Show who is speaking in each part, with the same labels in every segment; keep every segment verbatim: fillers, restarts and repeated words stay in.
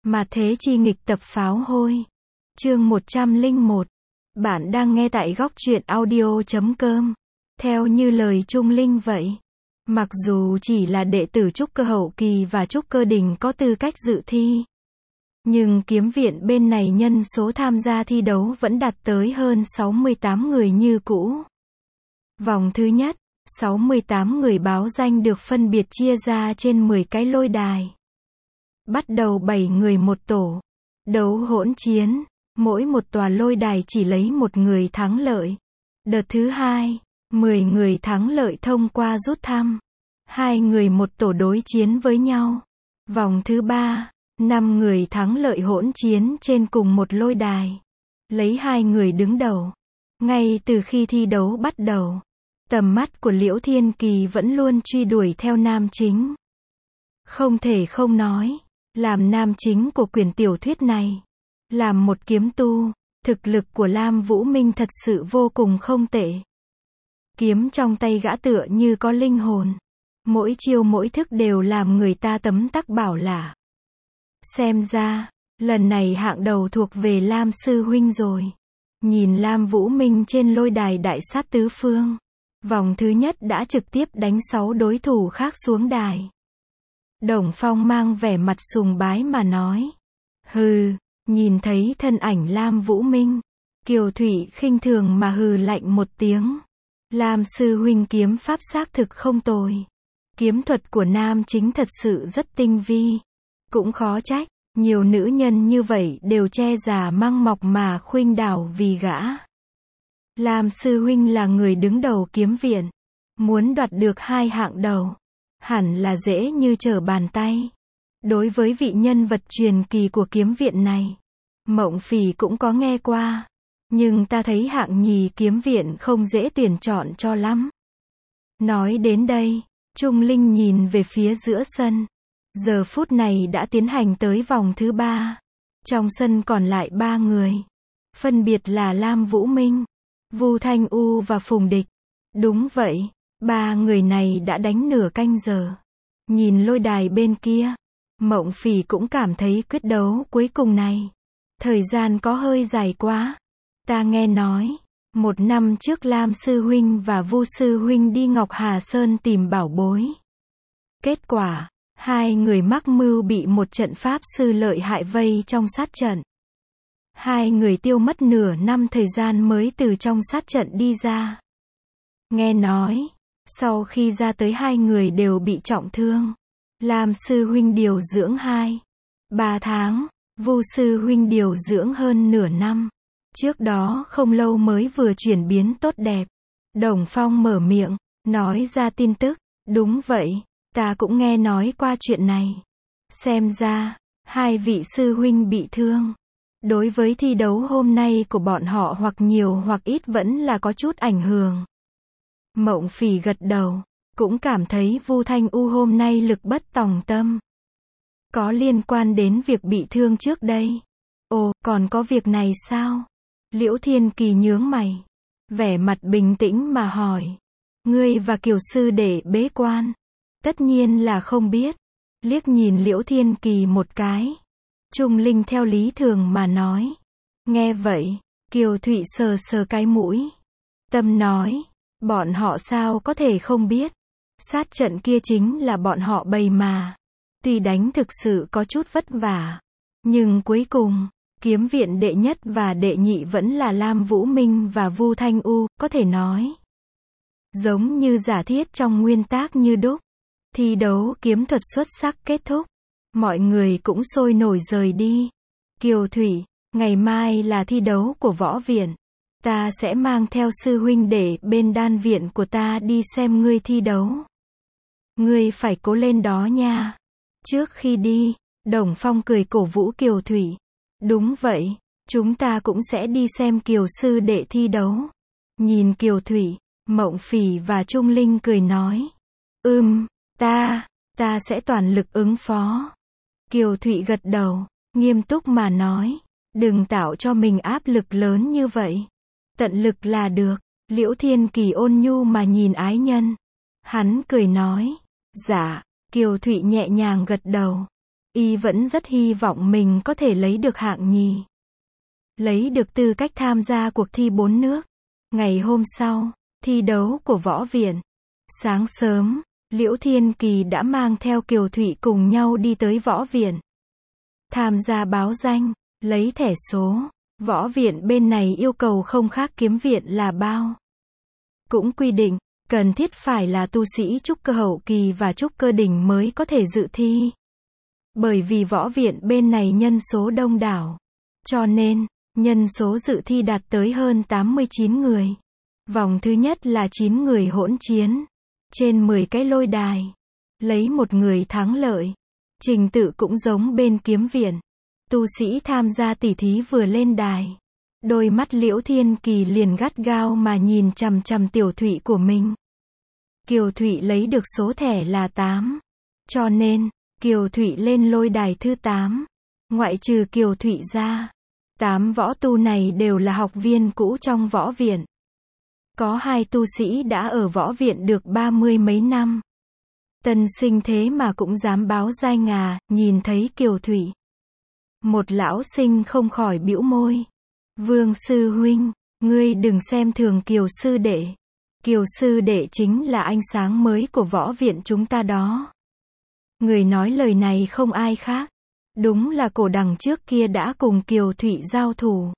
Speaker 1: Mà thế chi nghịch tập pháo hôi. Chương một trăm lẻ một. Bạn đang nghe tại góc truyện audio chấm com. Theo như lời Trung Linh vậy. Mặc dù chỉ là đệ tử trúc cơ hậu kỳ và trúc cơ đỉnh có tư cách dự thi. Nhưng kiếm viện bên này nhân số tham gia thi đấu vẫn đạt tới hơn sáu mươi tám người như cũ. Vòng thứ nhất, sáu mươi tám người báo danh được phân biệt chia ra trên mười cái lôi đài. Bắt đầu bảy người một tổ. Đấu hỗn chiến, mỗi một tòa lôi đài chỉ lấy một người thắng lợi. Đợt thứ hai, mười người thắng lợi thông qua rút thăm. Hai người một tổ đối chiến với nhau. Vòng thứ ba, năm người thắng lợi hỗn chiến trên cùng một lôi đài. Lấy hai người đứng đầu. Ngay từ khi thi đấu bắt đầu, tầm mắt của Liễu Thiên Kỳ vẫn luôn truy đuổi theo nam chính. Không thể không nói, làm nam chính của quyển tiểu thuyết này, làm một kiếm tu, thực lực của Lam Vũ Minh thật sự vô cùng không tệ. Kiếm trong tay gã tựa như có linh hồn. Mỗi chiêu mỗi thức đều làm người ta tấm tắc bảo lả. Xem ra, lần này hạng đầu thuộc về Lam Sư Huynh rồi. Nhìn Lam Vũ Minh trên lôi đài đại sát tứ phương. Vòng thứ nhất đã trực tiếp đánh sáu đối thủ khác xuống đài. Đồng Phong mang vẻ mặt sùng bái mà nói. Hừ, nhìn thấy thân ảnh Lam Vũ Minh. Kiều Thụy khinh thường mà hừ lạnh một tiếng. Lam Sư Huynh kiếm pháp xác thực không tồi. Kiếm thuật của nam chính thật sự rất tinh vi. Cũng khó trách, nhiều nữ nhân như vậy đều che già măng mọc mà khuynh đảo vì gã. Lam Sư Huynh là người đứng đầu kiếm viện. Muốn đoạt được hai hạng đầu, hẳn là dễ như trở bàn tay. Đối với vị nhân vật truyền kỳ của kiếm viện này, Mộng Phỉ cũng có nghe qua. Nhưng ta thấy hạng nhì kiếm viện không dễ tuyển chọn cho lắm. Nói đến đây, Trung Linh nhìn về phía giữa sân. Giờ phút này đã tiến hành tới vòng thứ ba. Trong sân còn lại ba người. Phân biệt là Lam Vũ Minh, Vu Thanh U và Phùng Địch. Đúng vậy, ba người này đã đánh nửa canh giờ. Nhìn lôi đài bên kia, Mộng Phỉ cũng cảm thấy quyết đấu cuối cùng này, thời gian có hơi dài quá. Ta nghe nói, một năm trước Lam Sư Huynh và Vu Sư Huynh đi Ngọc Hà Sơn tìm bảo bối. Kết quả, hai người mắc mưu bị một trận pháp sư lợi hại vây trong sát trận. Hai người tiêu mất nửa năm thời gian mới từ trong sát trận đi ra. Nghe nói, sau khi ra tới hai người đều bị trọng thương. Lam Sư Huynh điều dưỡng hai, ba tháng, Vu Sư Huynh điều dưỡng hơn nửa năm. Trước đó không lâu mới vừa chuyển biến tốt đẹp. Đồng Phong mở miệng, nói ra tin tức. Đúng vậy, ta cũng nghe nói qua chuyện này. Xem ra, hai vị sư huynh bị thương. Đối với thi đấu hôm nay của bọn họ hoặc nhiều hoặc ít vẫn là có chút ảnh hưởng. Mộng Phỉ gật đầu, cũng cảm thấy Vu Thanh U hôm nay lực bất tòng tâm. Có liên quan đến việc bị thương trước đây. Ồ, còn có việc này sao? Liễu Thiên Kỳ nhướng mày, vẻ mặt bình tĩnh mà hỏi. Ngươi và Kiều sư đệ bế quan? Tất nhiên là không biết. Liếc nhìn Liễu Thiên Kỳ một cái. Trung Linh theo lý thường mà nói. Nghe vậy, Kiều Thụy sờ sờ cái mũi. Tâm nói, bọn họ sao có thể không biết. Sát trận kia chính là bọn họ bày mà. Tuy đánh thực sự có chút vất vả, nhưng cuối cùng, kiếm viện đệ nhất và đệ nhị vẫn là Lam Vũ Minh và Vu Thanh U, có thể nói. Giống như giả thiết trong nguyên tác như đúc. Thi đấu kiếm thuật xuất sắc kết thúc. Mọi người cũng sôi nổi rời đi. Kiều Thụy, ngày mai là thi đấu của võ viện. Ta sẽ mang theo sư huynh đệ bên đan viện của ta đi xem ngươi thi đấu. Ngươi phải cố lên đó nha. Trước khi đi, Đồng Phong cười cổ vũ Kiều Thụy. Đúng vậy, chúng ta cũng sẽ đi xem Kiều sư đệ thi đấu. Nhìn Kiều Thụy, Mộng Phỉ và Trung Linh cười nói. Ừm, ta, ta sẽ toàn lực ứng phó. Kiều Thụy gật đầu, nghiêm túc mà nói. Đừng tạo cho mình áp lực lớn như vậy. Tận lực là được. Liễu Thiên Kỳ ôn nhu mà nhìn ái nhân. Hắn cười nói. Dạ, Kiều Thụy nhẹ nhàng gật đầu. Y vẫn rất hy vọng mình có thể lấy được hạng nhì. Lấy được tư cách tham gia cuộc thi bốn nước. Ngày hôm sau, thi đấu của võ viện. Sáng sớm, Liễu Thiên Kỳ đã mang theo Kiều Thụy cùng nhau đi tới võ viện. Tham gia báo danh, lấy thẻ số. Võ viện bên này yêu cầu không khác kiếm viện là bao. Cũng quy định, cần thiết phải là tu sĩ trúc cơ hậu kỳ và trúc cơ đỉnh mới có thể dự thi. Bởi vì võ viện bên này nhân số đông đảo. Cho nên, nhân số dự thi đạt tới hơn tám mươi chín người. Vòng thứ nhất là chín người hỗn chiến. Trên mười cái lôi đài. Lấy một người thắng lợi. Trình tự cũng giống bên kiếm viện. Tu sĩ tham gia tỉ thí vừa lên đài. Đôi mắt Liễu Thiên Kỳ liền gắt gao mà nhìn chằm chằm Tiểu Thụy của mình. Kiều Thụy lấy được số thẻ là tám. Cho nên, Kiều Thụy lên lôi đài thứ tám. Ngoại trừ Kiều Thụy ra, tám võ tu này đều là học viên cũ trong võ viện. Có hai tu sĩ đã ở võ viện được ba mươi mấy năm. Tân sinh thế mà cũng dám báo danh à, nhìn thấy Kiều Thụy. Một lão sinh không khỏi bĩu môi. Vương sư huynh, ngươi đừng xem thường Kiều sư đệ. Kiều sư đệ chính là ánh sáng mới của võ viện chúng ta đó. Người nói lời này không ai khác. Đúng là cổ đằng trước kia đã cùng Kiều Thụy giao thủ.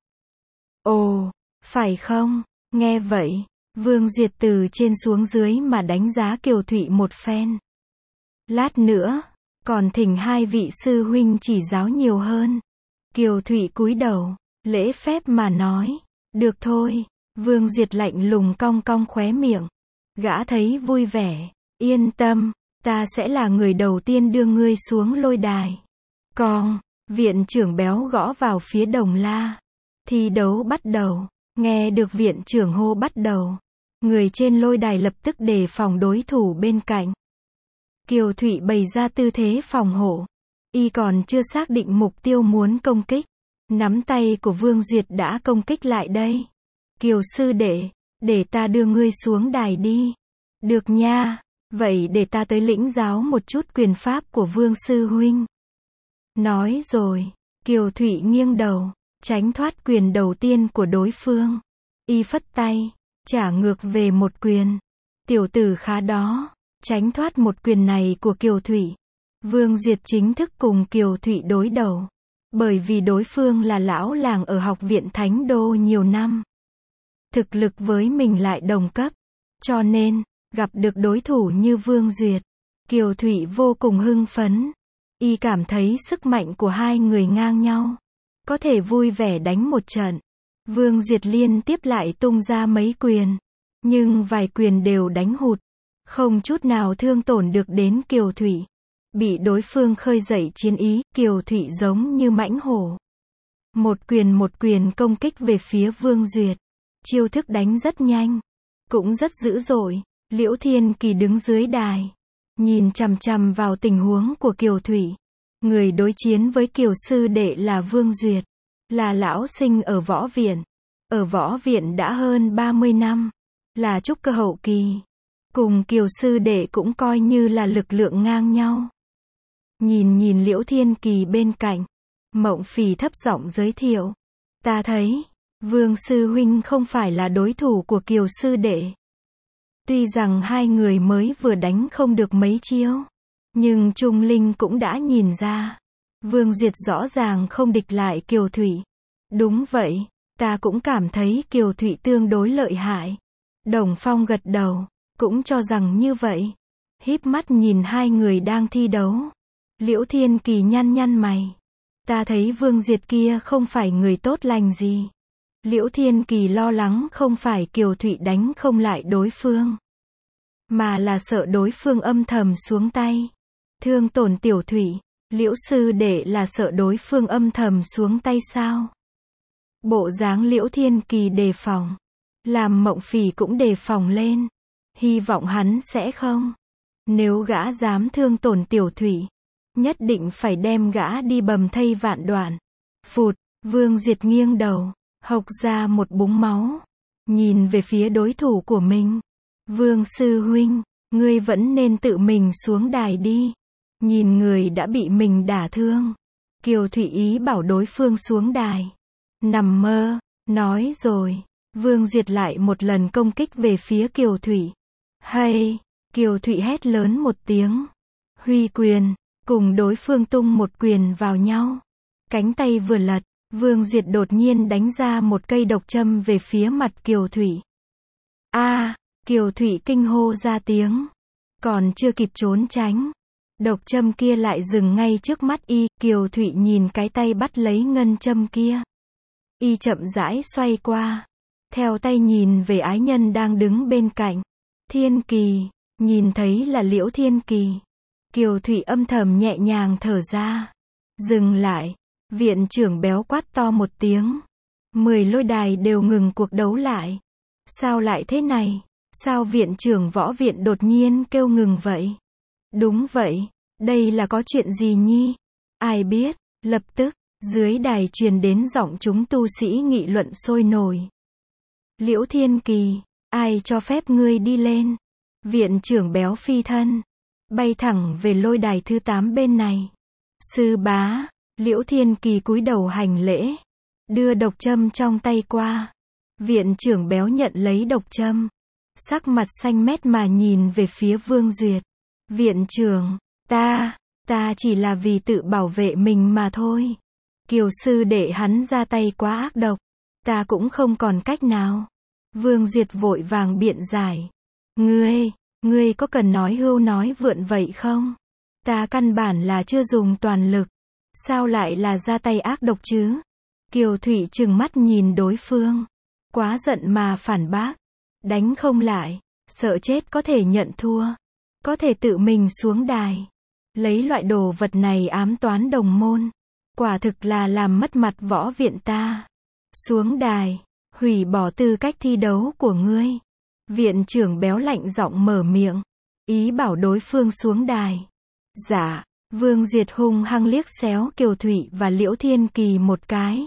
Speaker 1: Ồ, phải không? Nghe vậy, Vương Duyệt từ trên xuống dưới mà đánh giá Kiều Thụy một phen. Lát nữa, còn thỉnh hai vị sư huynh chỉ giáo nhiều hơn. Kiều Thụy cúi đầu, lễ phép mà nói. Được thôi. Vương Duyệt lạnh lùng cong cong khóe miệng. Gã thấy vui vẻ. Yên tâm, ta sẽ là người đầu tiên đưa ngươi xuống lôi đài. Còn, viện trưởng béo gõ vào phía đồng la. Thi đấu bắt đầu. Nghe được viện trưởng hô bắt đầu. Người trên lôi đài lập tức đề phòng đối thủ bên cạnh. Kiều Thụy bày ra tư thế phòng hộ. Y còn chưa xác định mục tiêu muốn công kích. Nắm tay của Vương Duyệt đã công kích lại đây. Kiều sư đệ, để ta đưa ngươi xuống đài đi. Được nha, vậy để ta tới lĩnh giáo một chút quyền pháp của Vương sư huynh. Nói rồi, Kiều Thụy nghiêng đầu, tránh thoát quyền đầu tiên của đối phương. Y phất tay, trả ngược về một quyền. Tiểu tử khá đó, tránh thoát một quyền này của Kiều Thụy. Vương Duyệt chính thức cùng Kiều Thụy đối đầu. Bởi vì đối phương là lão làng ở học viện Thánh Đô nhiều năm. Thực lực với mình lại đồng cấp. Cho nên, gặp được đối thủ như Vương Duyệt, Kiều Thụy vô cùng hưng phấn. Y cảm thấy sức mạnh của hai người ngang nhau. Có thể vui vẻ đánh một trận. Vương Duyệt liên tiếp lại tung ra mấy quyền. Nhưng vài quyền đều đánh hụt. Không chút nào thương tổn được đến Kiều Thụy. Bị đối phương khơi dậy chiến ý, Kiều Thụy giống như mãnh hổ. Một quyền một quyền công kích về phía Vương Duyệt. Chiêu thức đánh rất nhanh. Cũng rất dữ dội. Liễu Thiên Kỳ đứng dưới đài. Nhìn chằm chằm vào tình huống của Kiều Thụy. Người đối chiến với Kiều sư đệ là Vương Duyệt. Là lão sinh ở võ viện. Ở võ viện đã hơn ba mươi năm. Là trúc cơ hậu kỳ. Cùng Kiều sư đệ cũng coi như là lực lượng ngang nhau. Nhìn nhìn Liễu Thiên Kỳ bên cạnh. Mộng Phỉ thấp giọng giới thiệu. Ta thấy, Vương sư huynh không phải là đối thủ của Kiều sư đệ. Tuy rằng hai người mới vừa đánh không được mấy chiêu. Nhưng Trung Linh cũng đã nhìn ra. Vương Duyệt rõ ràng không địch lại Kiều Thụy. Đúng vậy, ta cũng cảm thấy Kiều Thụy tương đối lợi hại. Đồng Phong gật đầu, cũng cho rằng như vậy. Híp mắt nhìn hai người đang thi đấu. Liễu Thiên Kỳ nhăn nhăn mày. Ta thấy Vương Duyệt kia không phải người tốt lành gì. Liễu Thiên Kỳ lo lắng không phải Kiều Thụy đánh không lại đối phương. Mà là sợ đối phương âm thầm xuống tay. Thương tổn Tiểu Thụy. Liễu sư đệ là sợ đối phương âm thầm xuống tay sao? Bộ dáng Liễu Thiên Kỳ đề phòng. Làm Mộng Phỉ cũng đề phòng lên. Hy vọng hắn sẽ không. Nếu gã dám thương tổn Tiểu Thụy. Nhất định phải đem gã đi bầm thây vạn đoạn. Phụt, Vương Duyệt nghiêng đầu. Hộc ra một búng máu. Nhìn về phía đối thủ của mình. Vương sư huynh, ngươi vẫn nên tự mình xuống đài đi. Nhìn người đã bị mình đả thương, Kiều Thụy ý bảo đối phương xuống đài. Nằm mơ, nói rồi. Vương Duyệt lại một lần công kích về phía Kiều Thụy. Hay, Kiều Thụy hét lớn một tiếng. Huy quyền, cùng đối phương tung một quyền vào nhau. Cánh tay vừa lật, Vương Duyệt đột nhiên đánh ra một cây độc châm về phía mặt Kiều Thụy. A, Kiều Thụy kinh hô ra tiếng. Còn chưa kịp trốn tránh, độc châm kia lại dừng ngay trước mắt y. Kiều Thụy nhìn cái tay bắt lấy ngân châm kia. Y chậm rãi xoay qua, theo tay nhìn về ái nhân đang đứng bên cạnh. Thiên Kỳ, nhìn thấy là Liễu Thiên Kỳ. Kiều Thụy âm thầm nhẹ nhàng thở ra. Dừng lại, viện trưởng béo quát to một tiếng. Mười lôi đài đều ngừng cuộc đấu lại. Sao lại thế này? Sao viện trưởng võ viện đột nhiên kêu ngừng vậy? Đúng vậy, đây là có chuyện gì nhi? Ai biết? Lập tức, dưới đài truyền đến giọng chúng tu sĩ nghị luận sôi nổi. Liễu Thiên Kỳ, ai cho phép ngươi đi lên? Viện trưởng béo phi thân, bay thẳng về lôi đài thứ tám bên này. Sư bá, Liễu Thiên Kỳ cúi đầu hành lễ, đưa độc châm trong tay qua. Viện trưởng béo nhận lấy độc châm, sắc mặt xanh mét mà nhìn về phía Vương Duyệt. Viện trưởng, ta, ta chỉ là vì tự bảo vệ mình mà thôi. Kiều sư đệ hắn ra tay quá ác độc, ta cũng không còn cách nào. Vương Duyệt vội vàng biện giải. Ngươi, ngươi có cần nói hưu nói vượn vậy không? Ta căn bản là chưa dùng toàn lực. Sao lại là ra tay ác độc chứ? Kiều Thụy trừng mắt nhìn đối phương. Quá giận mà phản bác. Đánh không lại, sợ chết có thể nhận thua. Có thể tự mình xuống đài. Lấy loại đồ vật này ám toán đồng môn. Quả thực là làm mất mặt võ viện ta. Xuống đài, hủy bỏ tư cách thi đấu của ngươi. Viện trưởng béo lạnh giọng mở miệng, ý bảo đối phương xuống đài. Dạ, Vương Duyệt hung hăng liếc xéo Kiều Thụy và Liễu Thiên Kỳ một cái.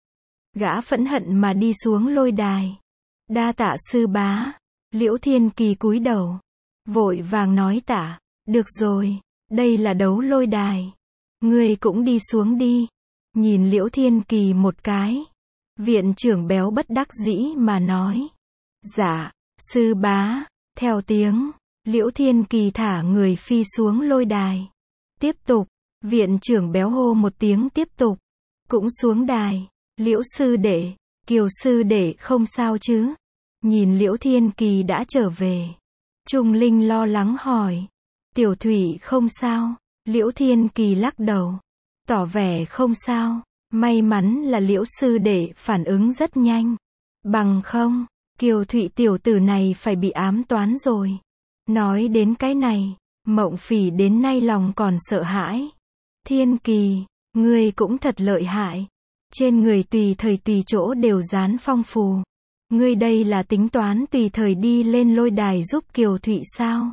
Speaker 1: Gã phẫn hận mà đi xuống lôi đài. Đa tạ sư bá. Liễu Thiên Kỳ cúi đầu, vội vàng nói tạ. Được rồi, đây là đấu lôi đài. Ngươi cũng đi xuống đi. Nhìn Liễu Thiên Kỳ một cái. Viện trưởng béo bất đắc dĩ mà nói. Dạ, sư bá. Theo tiếng, Liễu Thiên Kỳ thả người phi xuống lôi đài. Tiếp tục, viện trưởng béo hô một tiếng tiếp tục. Cũng xuống đài. Liễu sư đệ, Kiều sư đệ không sao chứ? Nhìn Liễu Thiên Kỳ đã trở về. Trung Linh lo lắng hỏi. Tiểu Thủy không sao. Liễu Thiên Kỳ lắc đầu, tỏ vẻ không sao. May mắn là Liễu sư đệ phản ứng rất nhanh. Bằng không, Kiều Thụy tiểu tử này phải bị ám toán rồi. Nói đến cái này, Mộng Phỉ đến nay lòng còn sợ hãi. Thiên Kỳ, ngươi cũng thật lợi hại. Trên người tùy thời tùy chỗ đều dán phong phù. Ngươi đây là tính toán tùy thời đi lên lôi đài giúp Kiều Thụy sao?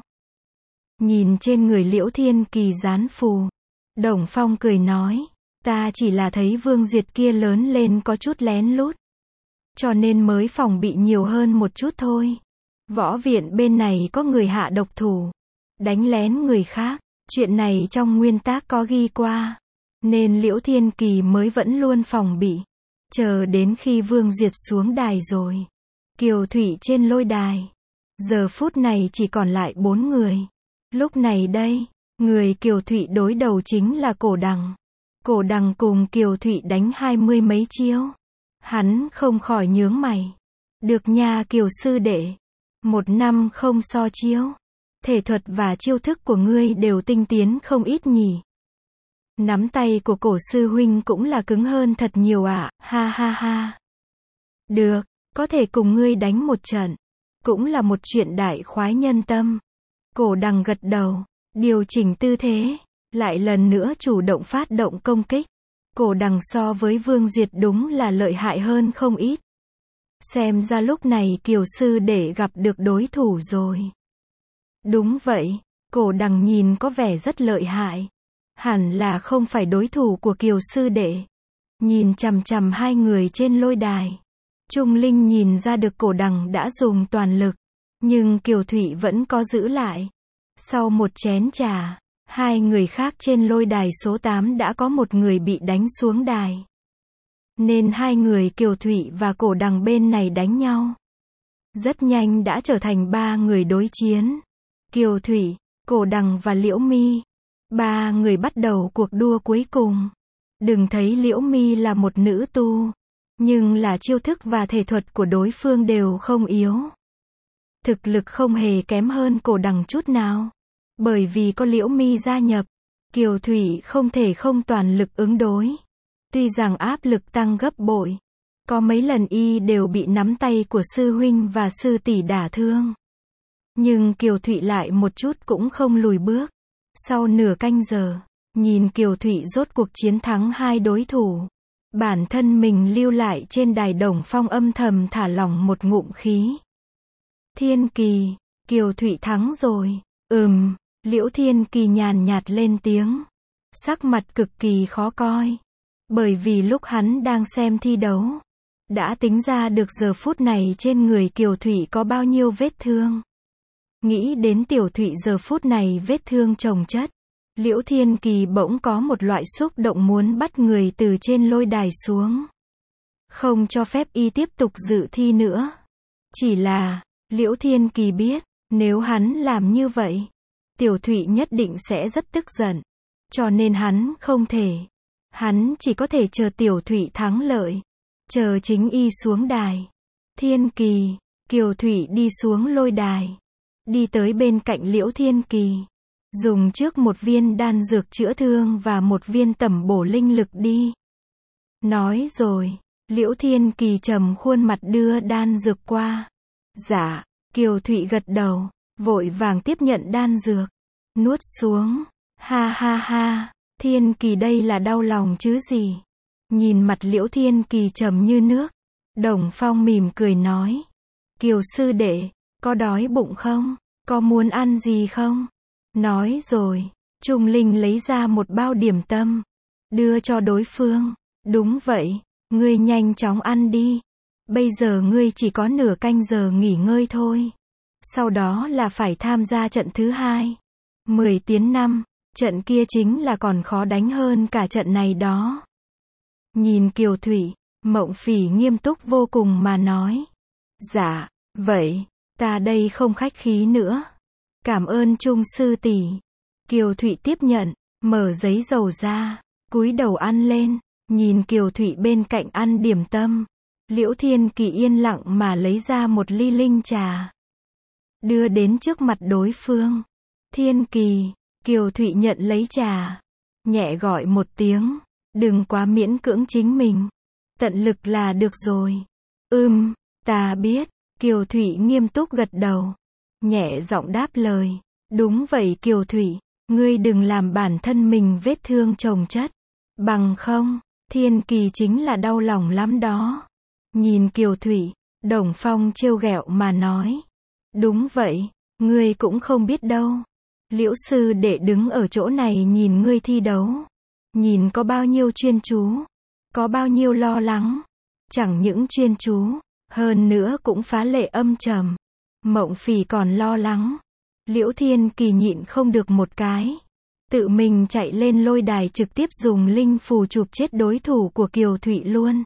Speaker 1: Nhìn trên người Liễu Thiên Kỳ dán phù, Đồng Phong cười nói, ta chỉ là thấy Vương Duyệt kia lớn lên có chút lén lút, cho nên mới phòng bị nhiều hơn một chút thôi. Võ viện bên này có người hạ độc thủ, đánh lén người khác, chuyện này trong nguyên tắc có ghi qua, nên Liễu Thiên Kỳ mới vẫn luôn phòng bị. Chờ đến khi Vương Duyệt xuống đài rồi, Kiều Thụy trên lôi đài, giờ phút này chỉ còn lại bốn người. Lúc này đây, người Kiều Thụy đối đầu chính là Cổ Đằng. Cổ Đằng cùng Kiều Thụy đánh hai mươi mấy chiêu. Hắn không khỏi nhướng mày. Được nha Kiều sư đệ. Một năm không so chiêu. Thể thuật và chiêu thức của ngươi đều tinh tiến không ít nhỉ. Nắm tay của Cổ sư huynh cũng là cứng hơn thật nhiều ạ, à. Ha ha ha. Được, có thể cùng ngươi đánh một trận. Cũng là một chuyện đại khoái nhân tâm. Cổ Đằng gật đầu, điều chỉnh tư thế, lại lần nữa chủ động phát động công kích. Cổ Đằng so với Vương Duyệt đúng là lợi hại hơn không ít. Xem ra lúc này Kiều sư đệ gặp được đối thủ rồi. Đúng vậy, Cổ Đằng nhìn có vẻ rất lợi hại. Hẳn là không phải đối thủ của Kiều sư đệ. Nhìn chằm chằm hai người trên lôi đài. Trung Linh nhìn ra được Cổ Đằng đã dùng toàn lực. Nhưng Kiều Thụy vẫn có giữ lại. Sau một chén trà, Hai người khác trên lôi đài số tám đã có một người bị đánh xuống đài. Nên hai người Kiều Thụy và Cổ Đằng bên này đánh nhau. Rất nhanh đã trở thành ba người đối chiến. Kiều Thụy, Cổ Đằng và Liễu My. Ba người bắt đầu cuộc đua cuối cùng. Đừng thấy Liễu My là một nữ tu, nhưng là chiêu thức và thể thuật của đối phương đều không yếu. Thực lực không hề kém hơn Cổ Đằng chút nào. Bởi vì có Liễu My gia nhập, Kiều Thụy không thể không toàn lực ứng đối. Tuy rằng áp lực tăng gấp bội, có mấy lần y đều bị nắm tay của sư huynh và sư tỷ đả thương. Nhưng Kiều Thụy lại một chút cũng không lùi bước. Sau nửa canh giờ, nhìn Kiều Thụy rốt cuộc chiến thắng hai đối thủ, bản thân mình lưu lại trên đài Đồng Phong âm thầm thả lỏng một ngụm khí. Thiên Kỳ, Kiều Thụy thắng rồi. Ừm, Liễu Thiên Kỳ nhàn nhạt lên tiếng. Sắc mặt cực kỳ khó coi. Bởi vì lúc hắn đang xem thi đấu, đã tính ra được giờ phút này trên người Kiều Thụy có bao nhiêu vết thương. Nghĩ đến Tiểu Thụy giờ phút này vết thương chồng chất, Liễu Thiên Kỳ bỗng có một loại xúc động muốn bắt người từ trên lôi đài xuống. Không cho phép y tiếp tục dự thi nữa. Chỉ là, Liễu Thiên Kỳ biết, nếu hắn làm như vậy, Tiểu Thụy nhất định sẽ rất tức giận. Cho nên hắn không thể. Hắn chỉ có thể chờ Tiểu Thụy thắng lợi. Chờ chính y xuống đài. Thiên Kỳ, Kiều Thụy đi xuống lôi đài. Đi tới bên cạnh Liễu Thiên Kỳ. Dùng trước một viên đan dược chữa thương và một viên tẩm bổ linh lực đi. Nói rồi, Liễu Thiên Kỳ trầm khuôn mặt đưa đan dược qua. Dạ, Kiều Thụy gật đầu, vội vàng tiếp nhận đan dược. Nuốt xuống. Ha ha ha, Thiên Kỳ đây là đau lòng chứ gì. Nhìn mặt Liễu Thiên Kỳ trầm như nước, Đồng Phong mỉm cười nói. Kiều sư đệ, có đói bụng không? Có muốn ăn gì không? Nói rồi, Trung Linh lấy ra một bao điểm tâm, đưa cho đối phương. Đúng vậy, ngươi nhanh chóng ăn đi. Bây giờ ngươi chỉ có nửa canh giờ nghỉ ngơi thôi. Sau đó là phải tham gia trận thứ hai. Mười tiến năm, trận kia chính là còn khó đánh hơn cả trận này đó. Nhìn Kiều Thụy, Mộng Phỉ nghiêm túc vô cùng mà nói. Dạ, vậy, ta đây không khách khí nữa. Cảm ơn Trung sư tỷ. Kiều Thụy tiếp nhận, mở giấy dầu ra, cúi đầu ăn lên, nhìn Kiều Thụy bên cạnh ăn điểm tâm. Liễu Thiên Kỳ yên lặng mà lấy ra một ly linh trà, đưa đến trước mặt đối phương. Thiên Kỳ, Kiều Thụy nhận lấy trà, nhẹ gọi một tiếng, đừng quá miễn cưỡng chính mình. Tận lực là được rồi. Ừm, ta biết. Kiều Thụy nghiêm túc gật đầu, nhẹ giọng đáp lời. Đúng vậy Kiều Thụy, ngươi đừng làm bản thân mình vết thương chồng chất. Bằng không, Thiên Kỳ chính là đau lòng lắm đó. Nhìn Kiều Thụy, Đồng Phong trêu ghẹo mà nói. Đúng vậy, ngươi cũng không biết đâu. Liễu sư đệ đứng ở chỗ này nhìn ngươi thi đấu. Nhìn có bao nhiêu chuyên chú, có bao nhiêu lo lắng. Chẳng những chuyên chú, hơn nữa cũng phá lệ âm trầm. Mộng Phỉ còn lo lắng. Liễu Thiên Kỳ nhịn không được một cái. Tự mình chạy lên lôi đài trực tiếp dùng linh phù chụp chết đối thủ của Kiều Thụy luôn.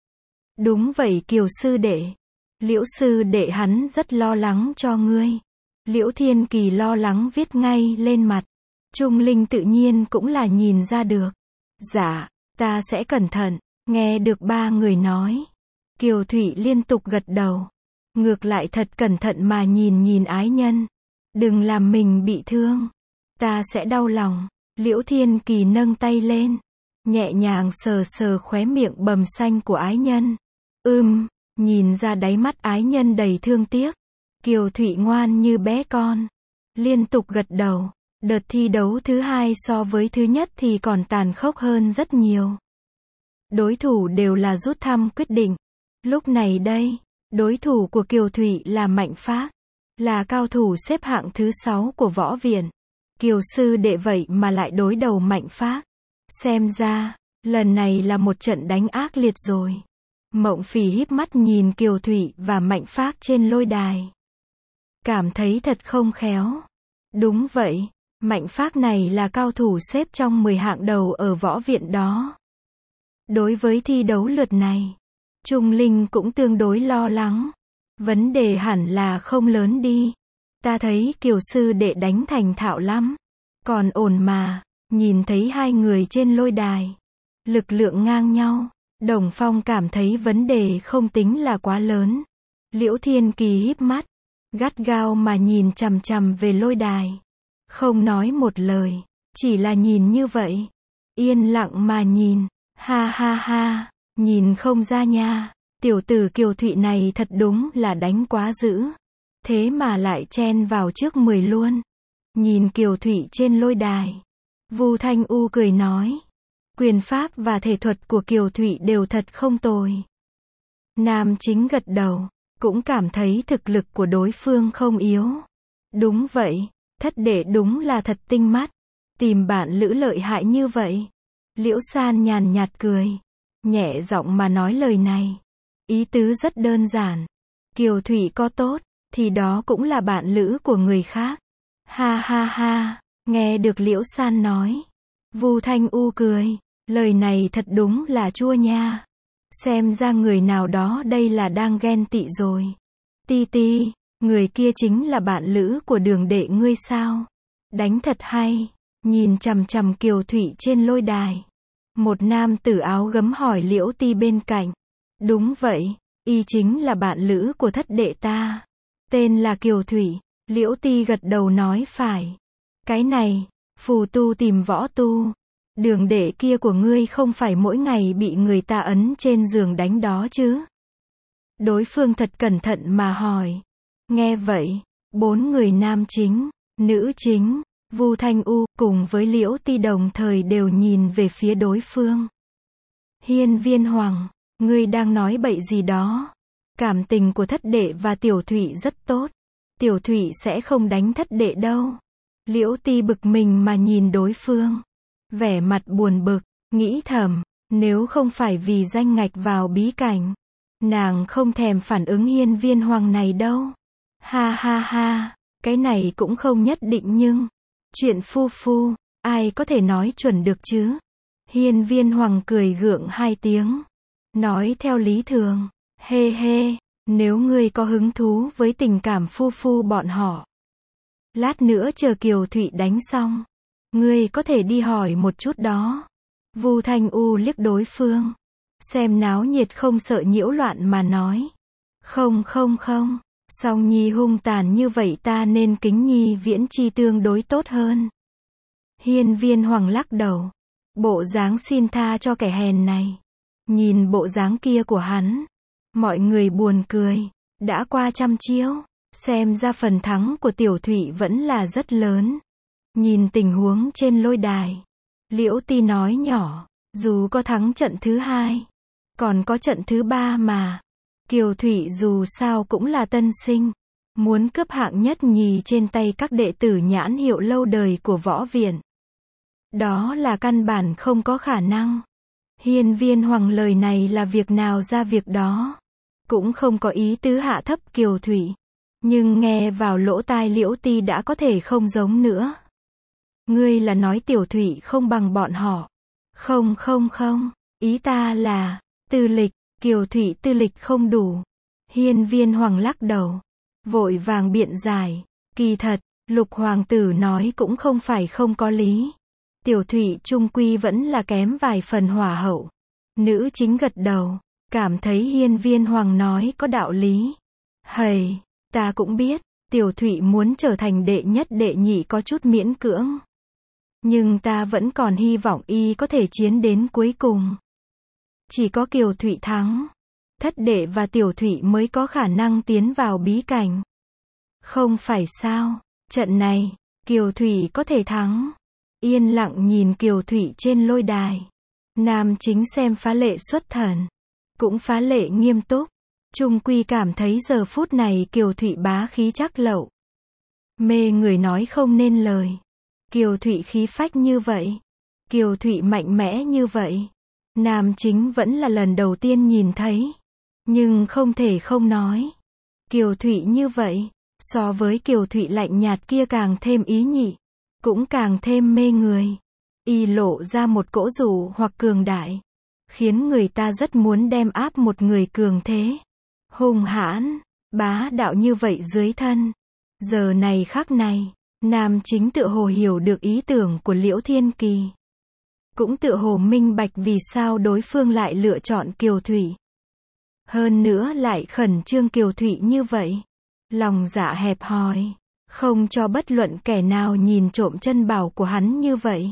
Speaker 1: Đúng vậy Kiều sư đệ. Liễu sư đệ hắn rất lo lắng cho ngươi. Liễu Thiên Kỳ lo lắng viết ngay lên mặt. Trung Linh tự nhiên cũng là nhìn ra được. Dạ, ta sẽ cẩn thận. Nghe được ba người nói, Kiều Thụy liên tục gật đầu. Ngược lại thật cẩn thận mà nhìn nhìn ái nhân. Đừng làm mình bị thương. Ta sẽ đau lòng. Liễu Thiên Kỳ nâng tay lên, nhẹ nhàng sờ sờ khóe miệng bầm xanh của ái nhân. Ừm, nhìn ra đáy mắt ái nhân đầy thương tiếc. Kiều Thụy ngoan như bé con, liên tục gật đầu. Đợt thi đấu thứ hai so với thứ nhất thì còn tàn khốc hơn rất nhiều. Đối thủ đều là rút thăm quyết định. Lúc này đây, đối thủ của Kiều Thụy là Mạnh Phác, là cao thủ xếp hạng thứ sáu của võ viện. Kiều sư đệ vậy mà lại đối đầu Mạnh Phác. Xem ra, lần này là một trận đánh ác liệt rồi. Mộng Phỉ híp mắt nhìn Kiều Thụy và Mạnh Phác trên lôi đài. Cảm thấy thật không khéo. Đúng vậy, Mạnh Phác này là cao thủ xếp trong mười hạng đầu ở võ viện đó. Đối với thi đấu lượt này, Trung Linh cũng tương đối lo lắng. Vấn đề hẳn là không lớn đi. Ta thấy Kiều sư đệ đánh thành thạo lắm. Còn ổn mà, nhìn thấy hai người trên lôi đài. Lực lượng ngang nhau. Đồng Phong cảm thấy vấn đề không tính là quá lớn. Liễu Thiên Kỳ híp mắt, gắt gao mà nhìn chằm chằm về lôi đài. Không nói một lời, chỉ là nhìn như vậy. Yên lặng mà nhìn, ha ha ha, nhìn không ra nha. Tiểu tử Kiều Thụy này thật đúng là đánh quá dữ. Thế mà lại chen vào trước mười luôn. Nhìn Kiều Thụy trên lôi đài, Vu Thanh U cười nói. Quyền pháp và thể thuật của Kiều Thụy đều thật không tồi. Nam Chính gật đầu, cũng cảm thấy thực lực của đối phương không yếu. Đúng vậy, thất đệ đúng là thật tinh mắt. Tìm bạn lữ lợi hại như vậy. Liễu San nhàn nhạt cười, nhẹ giọng mà nói lời này. Ý tứ rất đơn giản. Kiều Thụy có tốt, thì đó cũng là bạn lữ của người khác. Ha ha ha, nghe được Liễu San nói. Vu Thanh U cười, lời này thật đúng là chua nha. Xem ra người nào đó đây là đang ghen tị rồi. Ti ti, người kia chính là bạn lữ của Đường đệ ngươi sao? Đánh thật hay. Nhìn chằm chằm Kiều Thụy trên lôi đài. Một nam tử áo gấm hỏi Liễu Ti bên cạnh. Đúng vậy, y chính là bạn lữ của thất đệ ta. Tên là Kiều Thụy. Liễu Ti gật đầu nói phải. Cái này, phù tu tìm võ tu. Đường đệ kia của ngươi không phải mỗi ngày bị người ta ấn trên giường đánh đó chứ? Đối phương thật cẩn thận mà hỏi. Nghe vậy, bốn người nam chính, nữ chính, Vu Thanh U cùng với Liễu Ti đồng thời đều nhìn về phía đối phương. Hiên Viên Hoàng, ngươi đang nói bậy gì đó? Cảm tình của thất đệ và Tiểu Thụy rất tốt. Tiểu Thụy sẽ không đánh thất đệ đâu. Liễu Ti bực mình mà nhìn đối phương. Vẻ mặt buồn bực, nghĩ thầm, nếu không phải vì danh ngạch vào bí cảnh, nàng không thèm phản ứng Hiên Viên Hoàng này đâu. Ha ha ha, cái này cũng không nhất định nhưng, chuyện phu phu, ai có thể nói chuẩn được chứ? Hiên Viên Hoàng cười gượng hai tiếng, nói theo lý thường, hê hê, nếu ngươi có hứng thú với tình cảm phu phu bọn họ, lát nữa chờ Kiều Thụy đánh xong, ngươi có thể đi hỏi một chút đó. Vu Thanh U liếc đối phương, xem náo nhiệt không sợ nhiễu loạn mà nói. Không không không, Song Nhi hung tàn như vậy ta nên kính Nhi viễn chi tương đối tốt hơn. Hiên Viên Hoàng lắc đầu, bộ dáng xin tha cho kẻ hèn này. Nhìn bộ dáng kia của hắn, mọi người buồn cười, đã qua trăm chiêu, xem ra phần thắng của Tiểu Thụy vẫn là rất lớn. Nhìn tình huống trên lôi đài, Liễu Ti nói nhỏ, dù có thắng trận thứ hai, còn có trận thứ ba mà. Kiều Thụy dù sao cũng là tân sinh, muốn cướp hạng nhất nhì trên tay các đệ tử nhãn hiệu lâu đời của võ viện. Đó là căn bản không có khả năng. Hiên Viên Hoàng lời này là việc nào ra việc đó. Cũng không có ý tứ hạ thấp Kiều Thụy. Nhưng nghe vào lỗ tai Liễu Ti đã có thể không giống nữa. Ngươi là nói Tiểu Thụy không bằng bọn họ. Không không không, ý ta là, tư lịch, Kiều Thụy tư lịch không đủ. Hiên Viên Hoàng lắc đầu, vội vàng biện giải, kỳ thật, Lục Hoàng tử nói cũng không phải không có lý. Tiểu Thụy trung quy vẫn là kém vài phần hỏa hậu. Nữ chính gật đầu, cảm thấy Hiên Viên Hoàng nói có đạo lý. Hầy, ta cũng biết, Tiểu Thụy muốn trở thành đệ nhất đệ nhị có chút miễn cưỡng. Nhưng ta vẫn còn hy vọng y có thể chiến đến cuối cùng. Chỉ có Kiều Thụy thắng, thất đệ và Tiểu Thụy mới có khả năng tiến vào bí cảnh. Không phải sao, trận này, Kiều Thụy có thể thắng. Yên lặng nhìn Kiều Thụy trên lôi đài. Nam chính xem phá lệ xuất thần, cũng phá lệ nghiêm túc. Trung quy cảm thấy giờ phút này Kiều Thụy bá khí chắc lậu. Mê người nói không nên lời. Kiều Thụy khí phách như vậy. Kiều Thụy mạnh mẽ như vậy. Nam chính vẫn là lần đầu tiên nhìn thấy. Nhưng không thể không nói. Kiều Thụy như vậy, so với Kiều Thụy lạnh nhạt kia càng thêm ý nhị. cũng càng thêm mê người. Y lộ ra một cỗ dụ hoặc cường đại, khiến người ta rất muốn đem áp một người cường thế, hung hãn, bá đạo như vậy dưới thân. Giờ này khắc này, nam chính tựa hồ hiểu được ý tưởng của Liễu Thiên Kỳ. Cũng tựa hồ minh bạch vì sao đối phương lại lựa chọn Kiều Thụy. Hơn nữa lại khẩn trương Kiều Thụy như vậy. Lòng dạ hẹp hòi, không cho bất luận kẻ nào nhìn trộm chân bảo của hắn như vậy.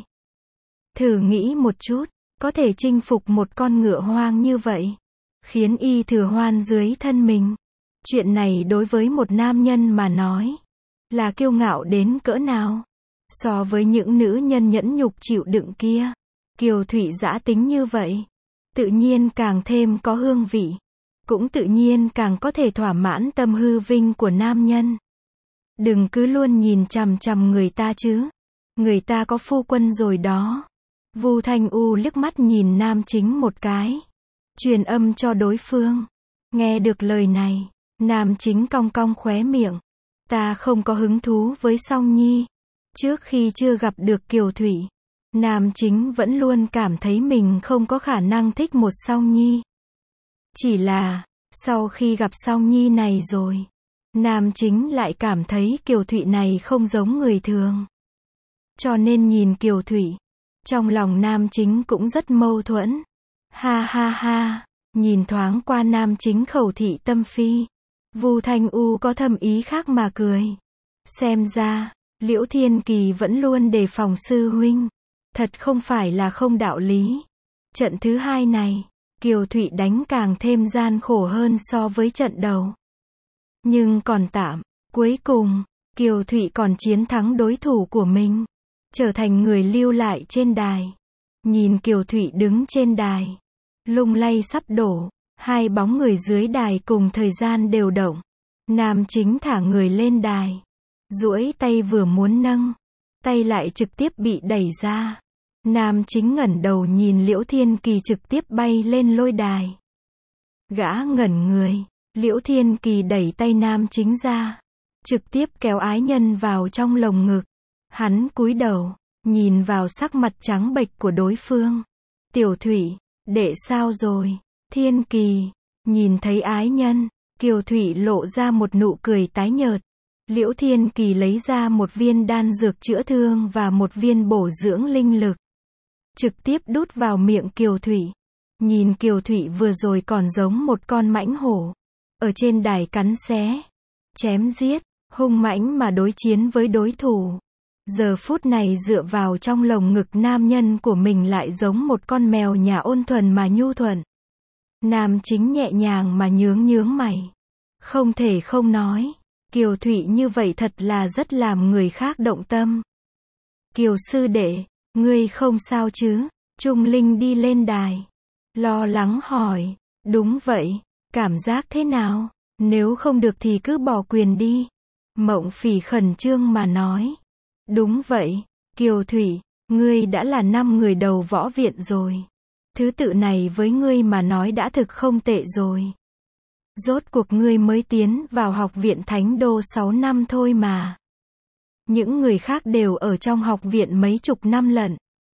Speaker 1: Thử nghĩ một chút, có thể chinh phục một con ngựa hoang như vậy, khiến y thừa hoan dưới thân mình. Chuyện này đối với một nam nhân mà nói, là kiêu ngạo đến cỡ nào. So với những nữ nhân nhẫn nhục chịu đựng kia, Kiều Thụy dã tính như vậy, tự nhiên càng thêm có hương vị, cũng tự nhiên càng có thể thỏa mãn tâm hư vinh của nam nhân. Đừng cứ luôn nhìn chằm chằm người ta chứ, người ta có phu quân rồi đó. Vu Thanh U liếc mắt nhìn nam chính một cái, truyền âm cho đối phương. Nghe được lời này, nam chính cong cong khóe miệng. Ta không có hứng thú với Song Nhi. Trước khi chưa gặp được Kiều Thụy, nam chính vẫn luôn cảm thấy mình không có khả năng thích một Song Nhi. Chỉ là, sau khi gặp Song Nhi này rồi, nam chính lại cảm thấy Kiều Thụy này không giống người thường. Cho nên nhìn Kiều Thụy, trong lòng nam chính cũng rất mâu thuẫn. Ha ha ha, nhìn thoáng qua nam chính khẩu thị tâm phi. Vu Thanh U có thâm ý khác mà cười. Xem ra, Liễu Thiên Kỳ vẫn luôn đề phòng sư huynh. Thật không phải là không đạo lý. Trận thứ hai này, Kiều Thụy đánh càng thêm gian khổ hơn so với trận đầu. Nhưng còn tạm, cuối cùng, Kiều Thụy còn chiến thắng đối thủ của mình, trở thành người lưu lại trên đài. Nhìn Kiều Thụy đứng trên đài, lung lay sắp đổ, hai bóng người dưới đài cùng thời gian đều động. Nam chính thả người lên đài, duỗi tay vừa muốn nâng, tay lại trực tiếp bị đẩy ra. Nam chính ngẩng đầu nhìn Liễu Thiên Kỳ trực tiếp bay lên lôi đài. Gã ngẩn người, Liễu Thiên Kỳ đẩy tay nam chính ra, trực tiếp kéo ái nhân vào trong lồng ngực. Hắn cúi đầu, nhìn vào sắc mặt trắng bệch của đối phương. Tiểu Thụy, đệ sao rồi? Thiên Kỳ, nhìn thấy ái nhân, Kiều Thụy lộ ra một nụ cười tái nhợt. Liễu Thiên Kỳ lấy ra một viên đan dược chữa thương và một viên bổ dưỡng linh lực, trực tiếp đút vào miệng Kiều Thụy. Nhìn Kiều Thụy vừa rồi còn giống một con mãnh hổ, ở trên đài cắn xé, chém giết, hung mãnh mà đối chiến với đối thủ. Giờ phút này dựa vào trong lồng ngực nam nhân của mình lại giống một con mèo nhà ôn thuần mà nhu thuận. Nam chính nhẹ nhàng mà nhướng nhướng mày. Không thể không nói, Kiều Thụy như vậy thật là rất làm người khác động tâm. Kiều sư đệ, ngươi không sao chứ? Trung Linh đi lên đài, lo lắng hỏi. Đúng vậy, cảm giác thế nào? Nếu không được thì cứ bỏ quyền đi. Mộng Phỉ khẩn trương mà nói. Đúng vậy, Kiều Thụy, ngươi đã là năm người đầu võ viện rồi. Thứ tự này với ngươi mà nói đã thực không tệ rồi. Rốt cuộc ngươi mới tiến vào học viện Thánh Đô sáu năm thôi mà. Những người khác đều ở trong học viện mấy chục năm lận.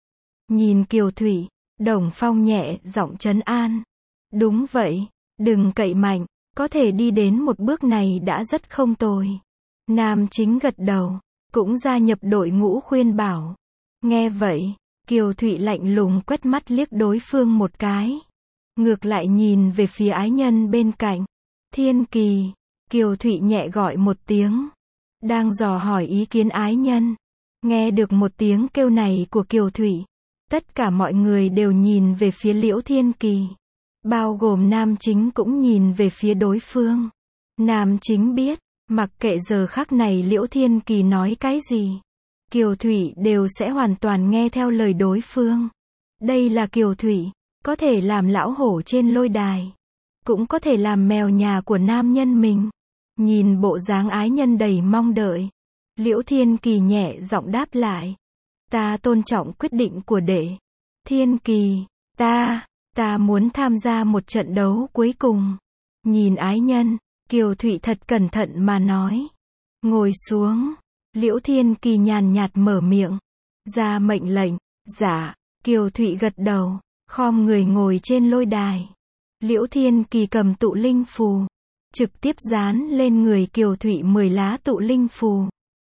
Speaker 1: Nhìn Kiều Thụy, Đồng Phong nhẹ giọng trấn an. Đúng vậy, đừng cậy mạnh, có thể đi đến một bước này đã rất không tồi. Nam chính gật đầu, cũng gia nhập đội ngũ khuyên bảo. Nghe vậy, Kiều Thụy lạnh lùng quét mắt liếc đối phương một cái. Ngược lại nhìn về phía ái nhân bên cạnh. Thiên Kỳ, Kiều Thụy nhẹ gọi một tiếng. Đang dò hỏi ý kiến ái nhân. Nghe được một tiếng kêu này của Kiều Thụy, tất cả mọi người đều nhìn về phía Liễu Thiên Kỳ. Bao gồm nam chính cũng nhìn về phía đối phương. Nam chính biết, mặc kệ giờ khắc này Liễu Thiên Kỳ nói cái gì, Kiều Thụy đều sẽ hoàn toàn nghe theo lời đối phương. Đây là Kiều Thụy, có thể làm lão hổ trên lôi đài, cũng có thể làm mèo nhà của nam nhân mình. Nhìn bộ dáng ái nhân đầy mong đợi, Liễu Thiên Kỳ nhẹ giọng đáp lại. Ta tôn trọng quyết định của đệ. Thiên Kỳ, ta, ta muốn tham gia một trận đấu cuối cùng. Nhìn ái nhân, Kiều Thụy thật cẩn thận mà nói. Ngồi xuống. Liễu Thiên Kỳ nhàn nhạt mở miệng. Ra mệnh lệnh. Dạ. Kiều Thụy gật đầu. Khom người ngồi trên lôi đài. Liễu Thiên Kỳ cầm tụ linh phù. Trực tiếp dán lên người Kiều Thụy mười lá tụ linh phù.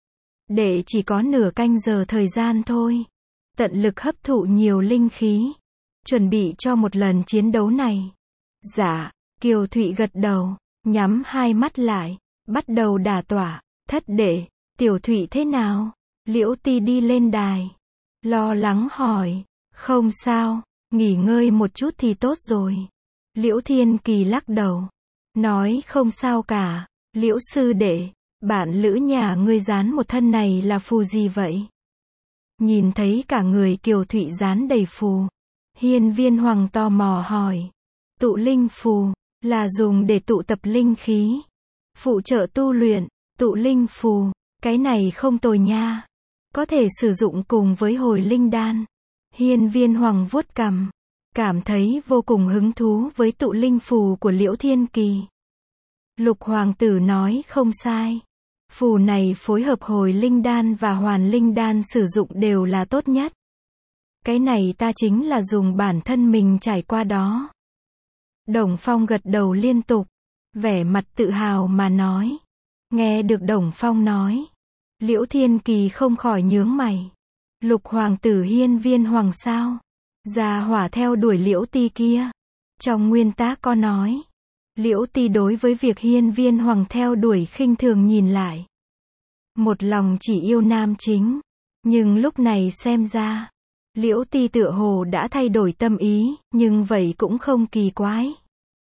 Speaker 1: Để chỉ có nửa canh giờ thời gian thôi. Tận lực hấp thụ nhiều linh khí. Chuẩn bị cho một lần chiến đấu này. Dạ. Kiều Thụy gật đầu. Nhắm hai mắt lại. Bắt đầu đả tỏa. Thất đệ. Tiểu Thụy thế nào? Liễu Ti đi lên đài. Lo lắng hỏi. Không sao. Nghỉ ngơi một chút thì tốt rồi. Liễu Thiên Kỳ lắc đầu. Nói không sao cả. Liễu sư đệ. Bạn lữ nhà ngươi dán một thân này là phù gì vậy? Nhìn thấy cả người Kiều Thụy dán đầy phù. Hiên Viên Hoàng tò mò hỏi. Tụ linh phù. Là dùng để tụ tập linh khí. Phụ trợ tu luyện. Tụ linh phù. Cái này không tồi nha. Có thể sử dụng cùng với hồi linh đan. Hiên Viên Hoàng vuốt cằm. Cảm thấy vô cùng hứng thú với tụ linh phù của Liễu Thiên Kỳ. Lục hoàng tử nói không sai. Phù này phối hợp hồi linh đan và hoàn linh đan sử dụng đều là tốt nhất. Cái này ta chính là dùng bản thân mình trải qua đó. Đồng Phong gật đầu liên tục. Vẻ mặt tự hào mà nói. Nghe được Đồng Phong nói. Liễu Thiên Kỳ không khỏi nhướng mày. Lục hoàng tử Hiên Viên Hoàng sao? Gia hỏa theo đuổi Liễu Ti kia. Trong nguyên tác có nói. Liễu Ti đối với việc Hiên Viên Hoàng theo đuổi khinh thường nhìn lại. Một lòng chỉ yêu nam chính. Nhưng lúc này xem ra. Liễu Ti tựa hồ đã thay đổi tâm ý, nhưng vậy cũng không kỳ quái.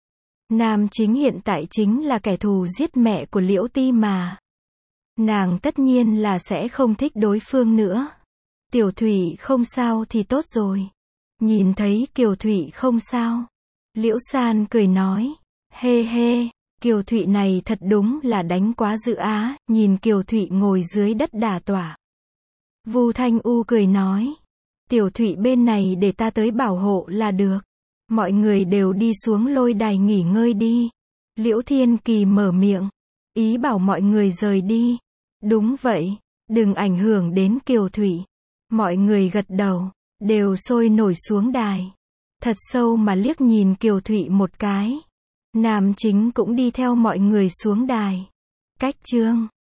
Speaker 1: Nam chính hiện tại chính là kẻ thù giết mẹ của Liễu Ti mà. Nàng tất nhiên là sẽ không thích đối phương nữa. Tiểu Thụy không sao thì tốt rồi. Nhìn thấy Kiều Thụy không sao. Liễu San cười nói. Hê hê, Kiều Thụy này thật đúng là đánh quá dữ á. Nhìn Kiều Thụy ngồi dưới đất đả tỏa. Vu Thanh U cười nói. Tiểu Thụy bên này để ta tới bảo hộ là được. Mọi người đều đi xuống lôi đài nghỉ ngơi đi. Liễu Thiên Kỳ mở miệng. Ý bảo mọi người rời đi. Đúng vậy, đừng ảnh hưởng đến Kiều Thụy. Mọi người gật đầu, đều sôi nổi xuống đài. Thật sâu mà liếc nhìn Kiều Thụy một cái. Nam chính cũng đi theo mọi người xuống đài. Cách chương